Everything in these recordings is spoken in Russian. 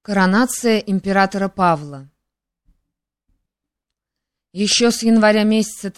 Коронация императора Павла. Еще с января месяца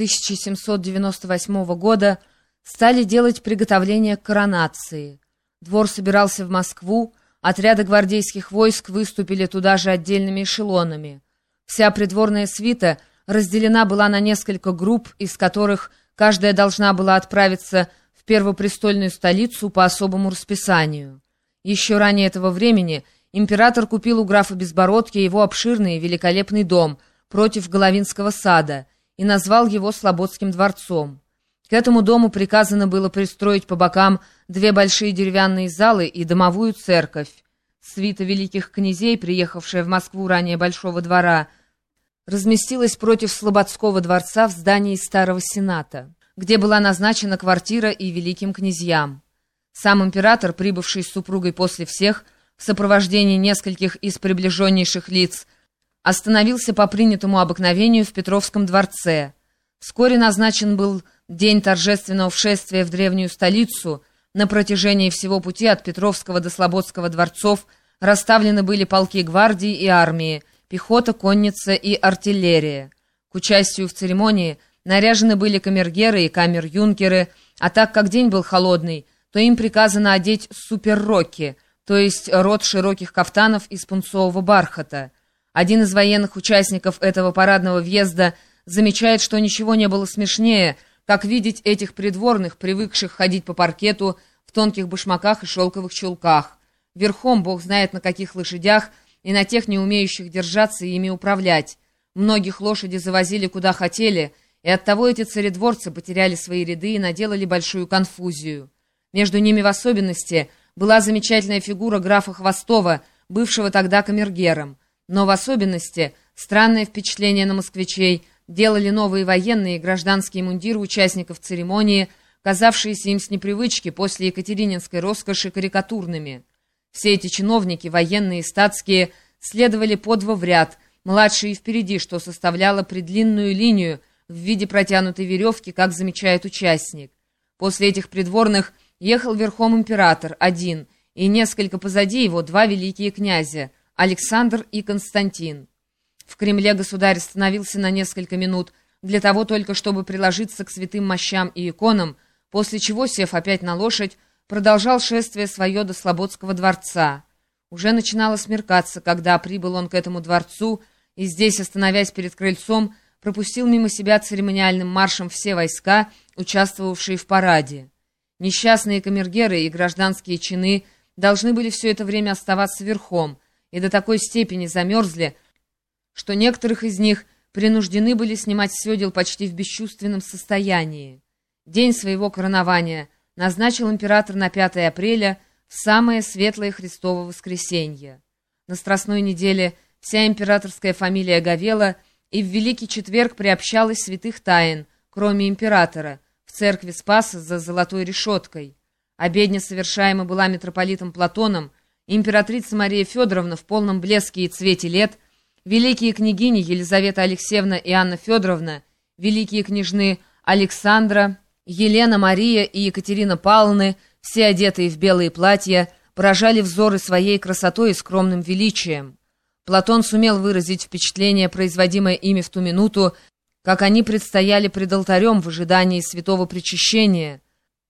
1798 года стали делать приготовления к коронации. Двор собирался в Москву, отряды гвардейских войск выступили туда же отдельными эшелонами. Вся придворная свита разделена была на несколько групп, из которых каждая должна была отправиться в первопрестольную столицу по особому расписанию. Еще ранее этого времени император купил у графа Безбородки его обширный и великолепный дом против Головинского сада и назвал его Слободским дворцом. К этому дому приказано было пристроить по бокам две большие деревянные залы и домовую церковь. Свита великих князей, приехавшая в Москву ранее Большого двора, разместилась против Слободского дворца в здании Старого Сената, где была назначена квартира и великим князьям. Сам император, прибывший с супругой после всех, в сопровождении нескольких из приближеннейших лиц, остановился по принятому обыкновению в Петровском дворце. Вскоре назначен был день торжественного вшествия в древнюю столицу. На протяжении всего пути от Петровского до Слободского дворцов расставлены были полки гвардии и армии, пехота, конница и артиллерия. К участию в церемонии наряжены были камергеры и камер-юнкеры, а так как день был холодный, то им приказано одеть суперроки, то есть рот широких кафтанов из пунцового бархата. Один из военных участников этого парадного въезда замечает, что ничего не было смешнее, как видеть этих придворных, привыкших ходить по паркету в тонких башмаках и шелковых чулках. Верхом, бог знает на каких лошадях, и на тех, не умеющих держаться и ими управлять. Многих лошади завозили куда хотели, и оттого эти царедворцы потеряли свои ряды и наделали большую конфузию. Между ними в особенности была замечательная фигура графа Хвостова, бывшего тогда камергером. Но в особенности странное впечатление на москвичей делали новые военные и гражданские мундиры участников церемонии, казавшиеся им с непривычки после екатерининской роскоши карикатурными. Все эти чиновники, военные и статские, следовали по два в ряд, младшие впереди, что составляло предлинную линию в виде протянутой веревки, как замечает участник. После этих придворных ехал верхом император один, и несколько позади его два великие князя — Александр и Константин. В Кремле государь остановился на несколько минут для того только, чтобы приложиться к святым мощам и иконам, после чего, сев опять на лошадь, продолжал шествие свое до Слободского дворца. Уже начинало смеркаться, когда прибыл он к этому дворцу, и здесь, остановясь перед крыльцом, пропустил мимо себя церемониальным маршем все войска, участвовавшие в параде. Несчастные камергеры и гражданские чины должны были все это время оставаться верхом, и до такой степени замерзли, что некоторых из них принуждены были снимать с седел почти в бесчувственном состоянии. День своего коронования назначил император на 5 апреля, в самое светлое Христово воскресенье. На Страстной неделе вся императорская фамилия говела, и в Великий Четверг приобщалась святых тайн, кроме императора, в церкви Спаса за золотой решеткой. Обедня совершаема была митрополитом Платоном, императрица Мария Федоровна в полном блеске и цвете лет, великие княгини Елизавета Алексеевна и Анна Федоровна, великие княжны Александра, Елена, Мария и Екатерина Павловны, все одетые в белые платья, поражали взоры своей красотой и скромным величием. Платон сумел выразить впечатление, производимое ими в ту минуту, как они предстояли пред алтарем в ожидании святого причащения.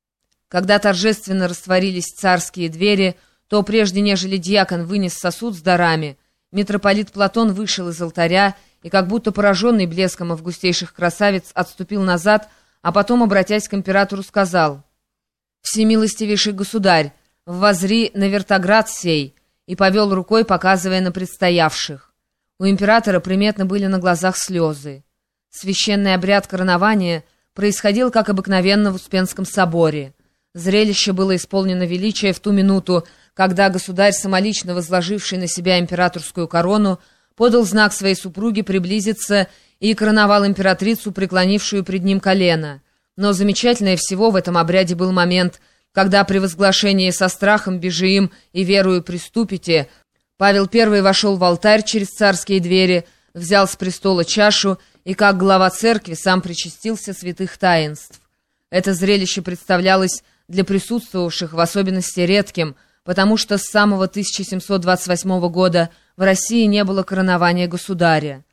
Когда торжественно растворились царские двери, то прежде нежели дьякон вынес сосуд с дарами, митрополит Платон вышел из алтаря и, как будто пораженный блеском августейших красавиц, отступил назад, а потом, обратясь к императору, сказал: «Всемилостивейший государь, воззри на вертоград сей», и повел рукой, показывая на предстоявших. У императора приметно были на глазах слезы. Священный обряд коронования происходил, как обыкновенно, в Успенском соборе. Зрелище было исполнено величия в ту минуту, когда государь, самолично возложивший на себя императорскую корону, подал знак своей супруге приблизиться и короновал императрицу, преклонившую пред ним колено. Но замечательнее всего в этом обряде был момент, когда при возглашении «со страхом бежим и верою приступите» Павел I вошел в алтарь через царские двери, взял с престола чашу и, как глава церкви, сам причастился святых таинств. Это зрелище представлялось для присутствовавших в особенности редким, потому что с самого 1728 года в России не было коронования государя.